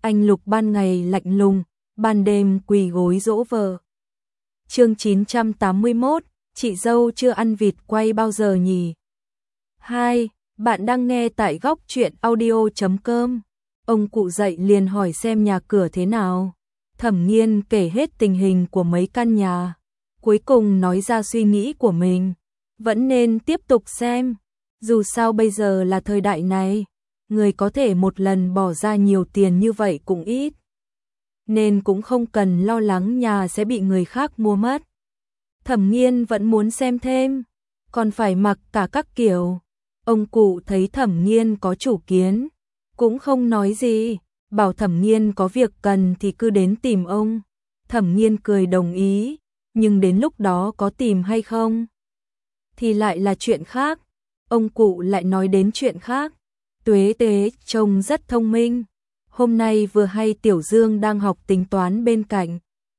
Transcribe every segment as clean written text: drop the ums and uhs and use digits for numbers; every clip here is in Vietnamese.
Anh Lục ban ngày lạnh lùng, ban đêm quỳ gối dỗ vợ. Chương 981, chị dâu chưa ăn vịt quay bao giờ nhỉ? 2. Bạn đang nghe tại góc truyện audio.com. Ông cụ dậy liền hỏi xem nhà cửa thế nào. Thẩm Nghiên kể hết tình hình của mấy căn nhà, cuối cùng nói ra suy nghĩ của mình. Vẫn nên tiếp tục xem, dù sao bây giờ là thời đại này, người có thể một lần bỏ ra nhiều tiền như vậy cũng ít, nên cũng không cần lo lắng nhà sẽ bị người khác mua mất. Thẩm Nghiên vẫn muốn xem thêm, còn phải mặc cả các kiểu. Ông cụ thấy Thẩm Nghiên có chủ kiến, cũng không nói gì, bảo Thẩm Nghiên có việc cần thì cứ đến tìm ông. Thẩm Nghiên cười đồng ý, nhưng đến lúc đó có tìm hay không thì lại là chuyện khác. Ông cụ lại nói đến chuyện khác. Tuế Tế trông rất thông minh. Hôm nay vừa hay Tiểu Dương đang học tính toán bên cạnh,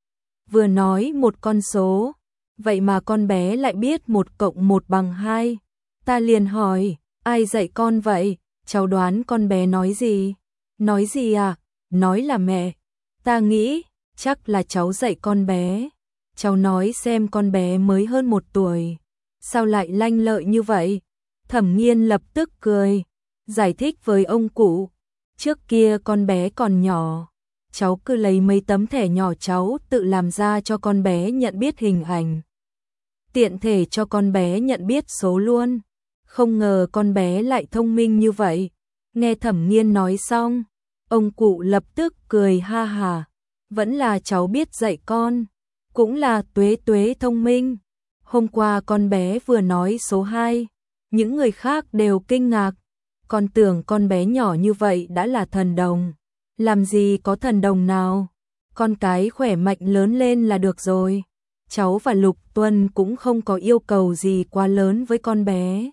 vừa nói một con số, vậy mà con bé lại biết 1 cộng 1 bằng 2. Ta liền hỏi, ai dạy con vậy? Cháu đoán con bé nói gì? Nói gì à? Nói là mẹ. Ta nghĩ, chắc là cháu dạy con bé. Cháu nói xem con bé mới hơn 1 tuổi, sao lại lanh lợi như vậy? Thẩm Nghiên lập tức cười, giải thích với ông cụ. Trước kia con bé còn nhỏ, cháu cứ lấy mấy tấm thẻ nhỏ cháu tự làm ra cho con bé nhận biết hình ảnh, tiện thể cho con bé nhận biết số luôn. Không ngờ con bé lại thông minh như vậy. Nghe Thẩm Nghiên nói xong, ông cụ lập tức cười ha hà. Vẫn là cháu biết dạy con, cũng là Tuế Tuế thông minh. Hôm qua con bé vừa nói số 2, những người khác đều kinh ngạc, còn tưởng con bé nhỏ như vậy đã là thần đồng. Làm gì có thần đồng nào, con cái khỏe mạnh lớn lên là được rồi. Cháu và Lục Tuân cũng không có yêu cầu gì quá lớn với con bé.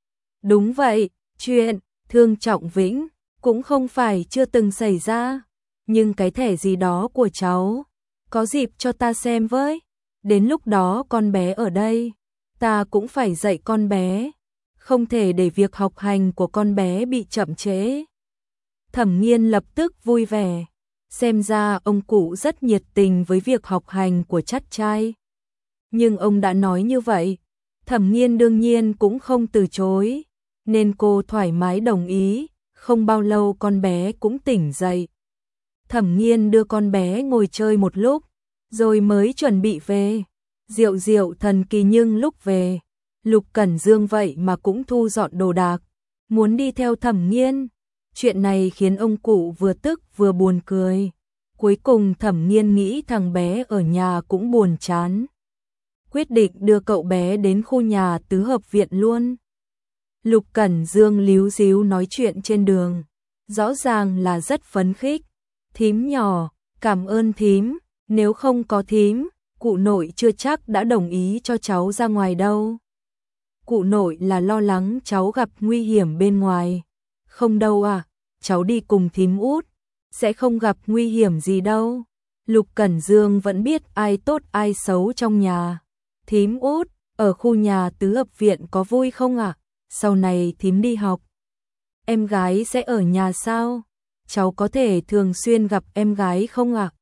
Đúng vậy, chuyện Thương Trọng Vĩnh cũng không phải chưa từng xảy ra, nhưng cái thẻ gì đó của cháu, có dịp cho ta xem với. Đến lúc đó con bé ở đây, ta cũng phải dạy con bé, không thể để việc học hành của con bé bị chậm trễ. Thẩm Nghiên lập tức vui vẻ, xem ra ông cụ rất nhiệt tình với việc học hành của chắt trai. Nhưng ông đã nói như vậy, Thẩm Nghiên đương nhiên cũng không từ chối, nên cô thoải mái đồng ý. Không bao lâu con bé cũng tỉnh dậy. Thẩm Nghiên đưa con bé ngồi chơi một lúc, rồi mới chuẩn bị về. Diệu diệu thần kỳ, nhưng lúc về, Lục Cẩn Dương vậy mà cũng thu dọn đồ đạc, muốn đi theo Thẩm Nghiên. Chuyện này khiến ông cụ vừa tức vừa buồn cười. Cuối cùng Thẩm Nghiên nghĩ thằng bé ở nhà cũng buồn chán, quyết định đưa cậu bé đến khu nhà tứ hợp viện luôn. Lục Cẩn Dương líu díu nói chuyện trên đường, rõ ràng là rất phấn khích. Thím nhỏ, cảm ơn thím, nếu không có thím, cụ nội chưa chắc đã đồng ý cho cháu ra ngoài đâu. Cụ nội là lo lắng cháu gặp nguy hiểm bên ngoài. Không đâu à, cháu đi cùng thím út, sẽ không gặp nguy hiểm gì đâu. Lục Cẩn Dương vẫn biết ai tốt ai xấu trong nhà. Thím út, ở khu nhà tứ hợp viện có vui không ạ? Sau này thím đi học, em gái sẽ ở nhà sao? Cháu có thể thường xuyên gặp em gái không ạ?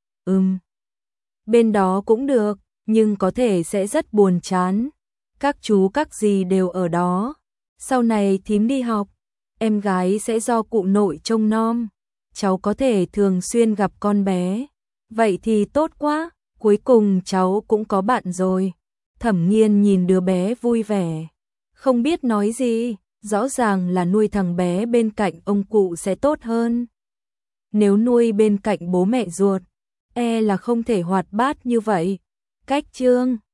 Bên đó cũng được, nhưng có thể sẽ rất buồn chán. Các chú các dì đều ở đó. Sau này thím đi học, em gái sẽ do cụ nội trông nom. Cháu có thể thường xuyên gặp con bé. Vậy thì tốt quá, cuối cùng cháu cũng có bạn rồi. Thẩm Nghiên nhìn đứa bé vui vẻ, không biết nói gì. Rõ ràng là nuôi thằng bé bên cạnh ông cụ sẽ tốt hơn. Nếu nuôi bên cạnh bố mẹ ruột, là không thể hoạt bát như vậy. Cách chương